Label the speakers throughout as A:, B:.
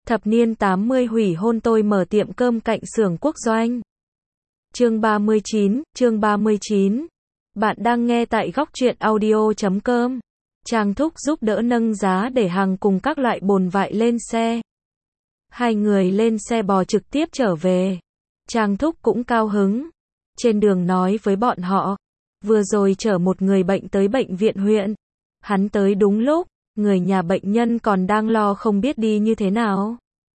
A: Thập niên 80 hủy hôn tôi mở tiệm cơm cạnh xưởng quốc doanh. Chương 39. Bạn đang nghe tại góc truyện audio.com. Trang Thúc giúp đỡ nâng giá để hàng cùng các loại bồn vại lên xe. Hai người lên xe bò trực tiếp trở về. Trang Thúc cũng cao hứng. Trên đường nói với bọn họ, vừa rồi chở một người bệnh tới bệnh viện huyện. Hắn tới đúng lúc, người nhà bệnh nhân còn đang lo không biết đi như thế nào.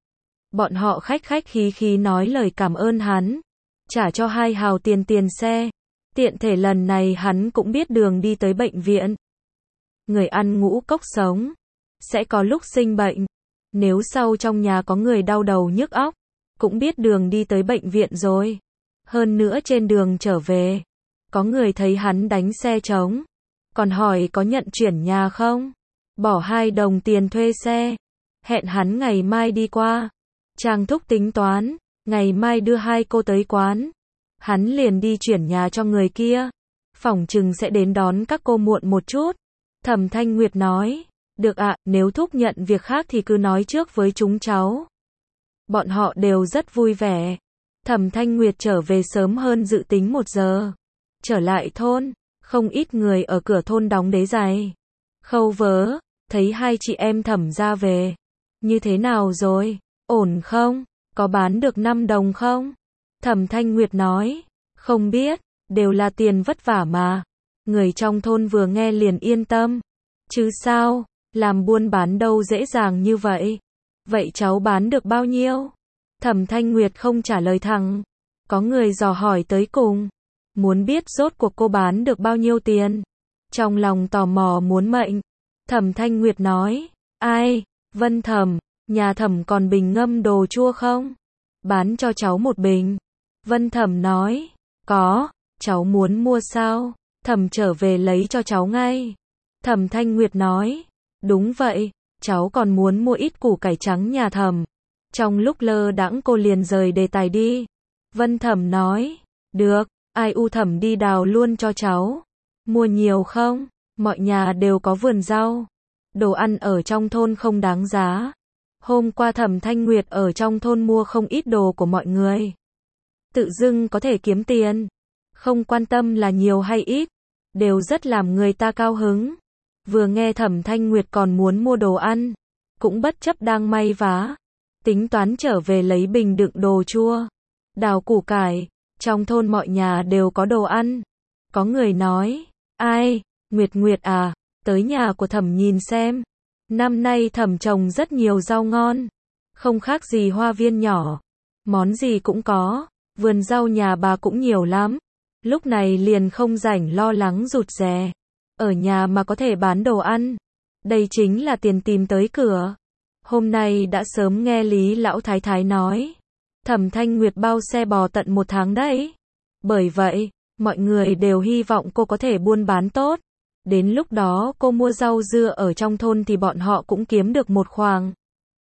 A: Bọn họ khách khí nói lời cảm ơn hắn, trả cho 2 hào tiền xe. Tiện thể lần này hắn cũng biết đường đi tới bệnh viện. Người ăn ngũ cốc sống, sẽ có lúc sinh bệnh. Nếu sau trong nhà có người đau đầu nhức óc, cũng biết đường đi tới bệnh viện rồi. Hơn nữa trên đường trở về, có người thấy hắn đánh xe trống, còn hỏi có nhận chuyển nhà không? Bỏ 2 đồng tiền thuê xe, hẹn hắn ngày mai đi qua. Trang Thúc tính toán, ngày mai đưa 2 cô tới quán. Hắn liền đi chuyển nhà cho người kia. Phỏng chừng sẽ đến đón các cô muộn một chút. Thẩm Thanh Nguyệt nói, được ạ, nếu Thúc nhận việc khác thì cứ nói trước với chúng cháu. Bọn họ đều rất vui vẻ. Thẩm Thanh Nguyệt trở về sớm hơn dự tính 1 giờ. Trở lại thôn, không ít người ở cửa thôn đóng đế giày. Khâu Vớ, thấy 2 chị em Thẩm ra về. Như thế nào rồi? Ổn không? Có bán được 5 đồng không? Thẩm Thanh Nguyệt nói, không biết, đều là tiền vất vả mà. Người trong thôn vừa nghe liền yên tâm. Chứ sao, làm buôn bán đâu dễ dàng như vậy. Vậy cháu bán được bao nhiêu? Thẩm Thanh Nguyệt không trả lời thẳng. Có người dò hỏi tới cùng. Muốn biết rốt cuộc cô bán được bao nhiêu tiền. Trong lòng tò mò muốn mệnh. Thẩm Thanh Nguyệt nói, ai? Vân Thẩm, nhà Thẩm còn bình ngâm đồ chua không? Bán cho cháu 1 bình. Vân Thẩm nói, có, cháu muốn mua sao? Thẩm trở về lấy cho cháu ngay. Thẩm Thanh Nguyệt nói, đúng vậy, cháu còn muốn mua ít củ cải trắng nhà Thẩm. Trong lúc lơ đãng cô liền rời đề tài đi. Vân Thẩm nói, được, ai u Thẩm đi đào luôn cho cháu. Mua nhiều không? Mọi nhà đều có vườn rau. Đồ ăn ở trong thôn không đáng giá. Hôm qua Thẩm Thanh Nguyệt ở trong thôn mua không ít đồ của mọi người. Tự dưng có thể kiếm tiền. Không quan tâm là nhiều hay ít. Đều rất làm người ta cao hứng. Vừa nghe Thẩm Thanh Nguyệt còn muốn mua đồ ăn. Cũng bất chấp đang may vá. Tính toán trở về lấy bình đựng đồ chua. Đào củ cải. Trong thôn mọi nhà đều có đồ ăn. Có người nói, ai, Nguyệt à, tới nhà của Thẩm nhìn xem. Năm nay Thẩm trồng rất nhiều rau ngon. Không khác gì hoa viên nhỏ. Món gì cũng có. Vườn rau nhà bà cũng nhiều lắm. Lúc này liền không rảnh lo lắng rụt rè. Ở nhà mà có thể bán đồ ăn. Đây chính là tiền tìm tới cửa. Hôm nay đã sớm nghe Lý Lão Thái Thái nói. Thẩm Thanh Nguyệt bao xe bò tận 1 tháng đấy. Bởi vậy, mọi người đều hy vọng cô có thể buôn bán tốt. Đến lúc đó cô mua rau dưa ở trong thôn thì bọn họ cũng kiếm được một khoản.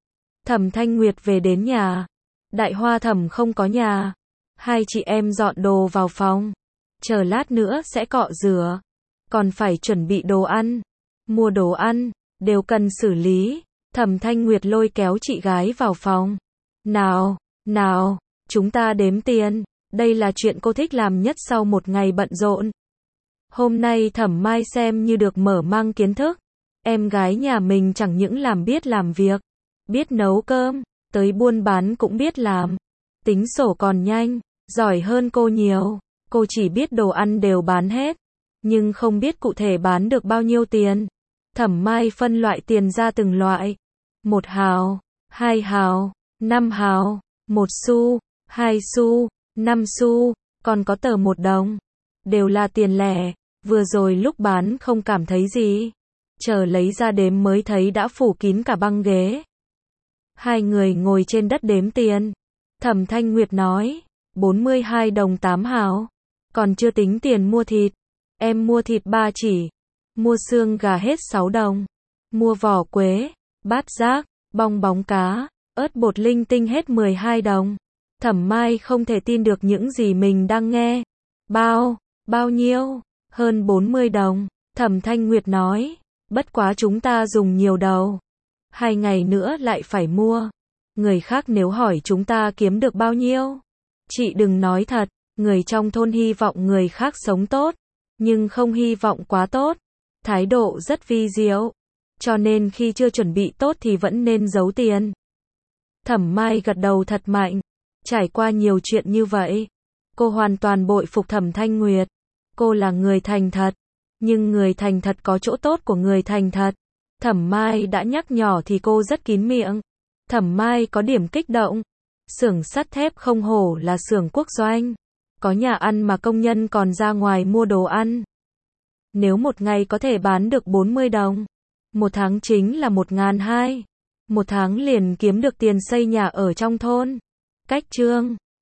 A: Thẩm Thanh Nguyệt về đến nhà. Đại Hoa Thẩm không có nhà. 2 chị em dọn đồ vào phòng. Chờ lát nữa sẽ cọ rửa. Còn phải chuẩn bị đồ ăn. Mua đồ ăn, đều cần xử lý. Thẩm Thanh Nguyệt lôi kéo chị gái vào phòng. Nào, chúng ta đếm tiền. Đây là chuyện cô thích làm nhất sau một ngày bận rộn. Hôm nay Thẩm Mai xem như được mở mang kiến thức. Em gái nhà mình chẳng những biết làm việc, biết nấu cơm, tới buôn bán cũng biết làm. Tính sổ còn nhanh, giỏi hơn cô nhiều. Cô chỉ biết đồ ăn đều bán hết, nhưng không biết cụ thể bán được bao nhiêu tiền. Thẩm Mai phân loại tiền ra từng loại. 1 hào, 2 hào, 5 hào, 1 xu, 2 xu, 5 xu, còn có tờ 1 đồng. Đều là tiền lẻ. Vừa rồi lúc bán không cảm thấy gì. Chờ lấy ra đếm mới thấy đã phủ kín cả băng ghế. 2 người ngồi trên đất đếm tiền. Thẩm Thanh Nguyệt nói, 42 đồng 8 hào. Còn chưa tính tiền mua thịt. Em mua thịt 3 chỉ. Mua xương gà hết 6 đồng. Mua vỏ quế, bát giác, bong bóng cá, ớt bột linh tinh hết 12 đồng. Thẩm Mai không thể tin được những gì mình đang nghe. Bao nhiêu? Hơn 40 đồng. Thẩm Thanh Nguyệt nói, bất quá chúng ta dùng nhiều đầu. 2 ngày nữa lại phải mua. Người khác nếu hỏi chúng ta kiếm được bao nhiêu, chị đừng nói thật. Người trong thôn hy vọng người khác sống tốt, nhưng không hy vọng quá tốt. Thái độ rất vi diệu. Cho nên khi chưa chuẩn bị tốt thì vẫn nên giấu tiền. Thẩm Mai gật đầu thật mạnh. Trải qua nhiều chuyện như vậy, cô hoàn toàn bội phục Thẩm Thanh Nguyệt. Cô là người thành thật, nhưng người thành thật có chỗ tốt của người thành thật. Thẩm Mai đã nhắc nhở thì cô rất kín miệng. Thẩm Mai có điểm kích động. Xưởng sắt thép không hổ là xưởng quốc doanh. Có nhà ăn mà công nhân còn ra ngoài mua đồ ăn. Nếu một ngày có thể bán được 40 đồng, một tháng chính là 1.200. Một tháng liền kiếm được tiền xây nhà ở trong thôn. Cách chương